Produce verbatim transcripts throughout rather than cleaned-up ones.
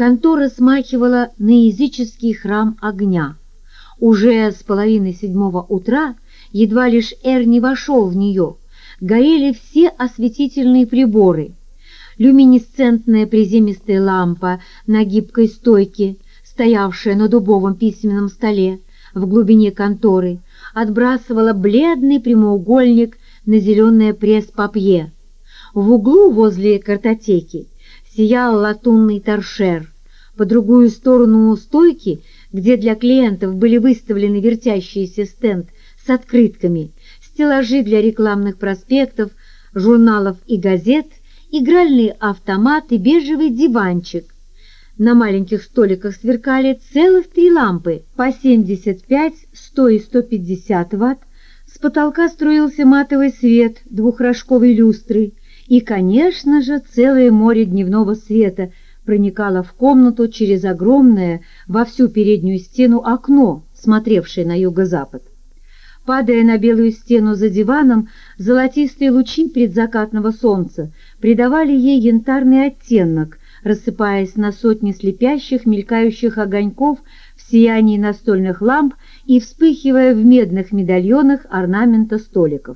Контора смахивала на языческий храм огня. Уже с половины седьмого утра, едва лишь Эрни вошел в нее, горели все осветительные приборы. Люминесцентная приземистая лампа на гибкой стойке, стоявшая на дубовом письменном столе в глубине конторы, отбрасывала бледный прямоугольник на зеленое пресс-папье. В углу возле картотеки сиял латунный торшер. По другую сторону стойки, где для клиентов были выставлены вертящийся стенд с открытками, стеллажи для рекламных проспектов, журналов и газет, игральный автомат и бежевый диванчик. На маленьких столиках сверкали целых три лампы по семьдесят пять, сто и сто пятьдесят ватт, с потолка струился матовый свет двухрожковой люстры, и, конечно же, целое море дневного света проникало в комнату через огромное во всю переднюю стену окно, смотревшее на юго-запад. Падая на белую стену за диваном, золотистые лучи предзакатного солнца придавали ей янтарный оттенок, рассыпаясь на сотни слепящих, мелькающих огоньков в сиянии настольных ламп и вспыхивая в медных медальонах орнамента столиков.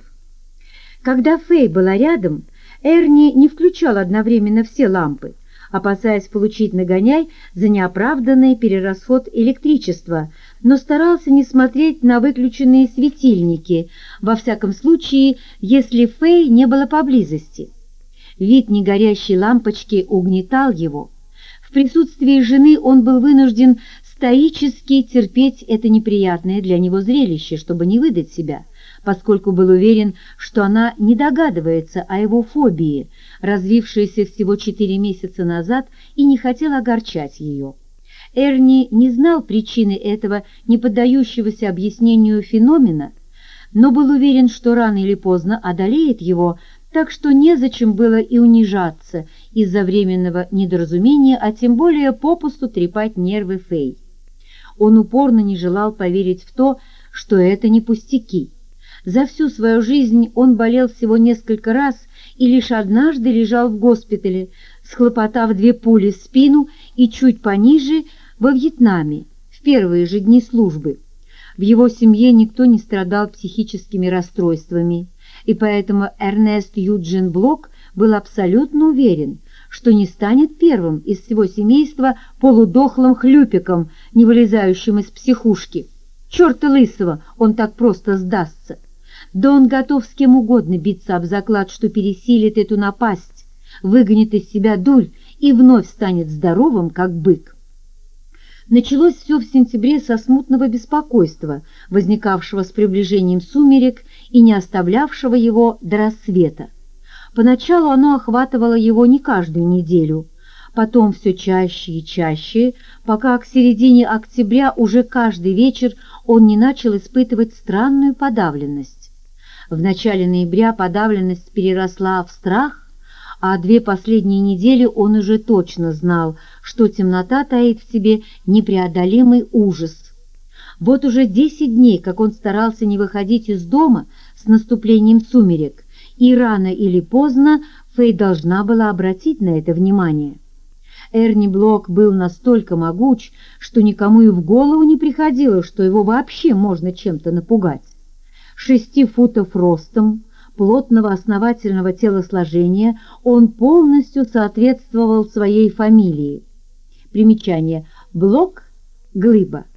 Когда Фэй была рядом, Эрни не включал одновременно все лампы, опасаясь получить нагоняй за неоправданный перерасход электричества, но старался не смотреть на выключенные светильники, во всяком случае, если Фэй не было поблизости. Вид негорящей лампочки угнетал его. В присутствии жены он был вынужден стоически терпеть это неприятное для него зрелище, чтобы не выдать себя, поскольку был уверен, что она не догадывается о его фобии, развившейся всего четыре месяца назад, и не хотел огорчать ее. Эрни не знал причины этого не поддающегося объяснению феномена, но был уверен, что рано или поздно одолеет его, так что незачем было и унижаться из-за временного недоразумения, а тем более попусту трепать нервы Фэй. Он упорно не желал поверить в то, что это не пустяки. За всю свою жизнь он болел всего несколько раз и лишь однажды лежал в госпитале, схлопотав две пули в спину и чуть пониже во Вьетнаме в первые же дни службы. В его семье никто не страдал психическими расстройствами, и поэтому Эрнест Юджин Блок был абсолютно уверен, что не станет первым из всего семейства полудохлым хлюпиком, не вылезающим из психушки. Черта лысого, он так просто сдастся. Да он готов с кем угодно биться об заклад, что пересилит эту напасть, выгонит из себя дурь и вновь станет здоровым, как бык. Началось все в сентябре со смутного беспокойства, возникавшего с приближением сумерек и не оставлявшего его до рассвета. Поначалу оно охватывало его не каждую неделю, потом все чаще и чаще, пока к середине октября уже каждый вечер он не начал испытывать странную подавленность. В начале ноября подавленность переросла в страх, а две последние недели он уже точно знал, что темнота таит в себе непреодолимый ужас. Вот уже десять дней, как он старался не выходить из дома с наступлением сумерек, и рано или поздно Фэй должна была обратить на это внимание. Эрни Блок был настолько могуч, что никому и в голову не приходило, что его вообще можно чем-то напугать. Шести футов ростом, плотного основательного телосложения, он полностью соответствовал своей фамилии. Примечание: Блок — глыба.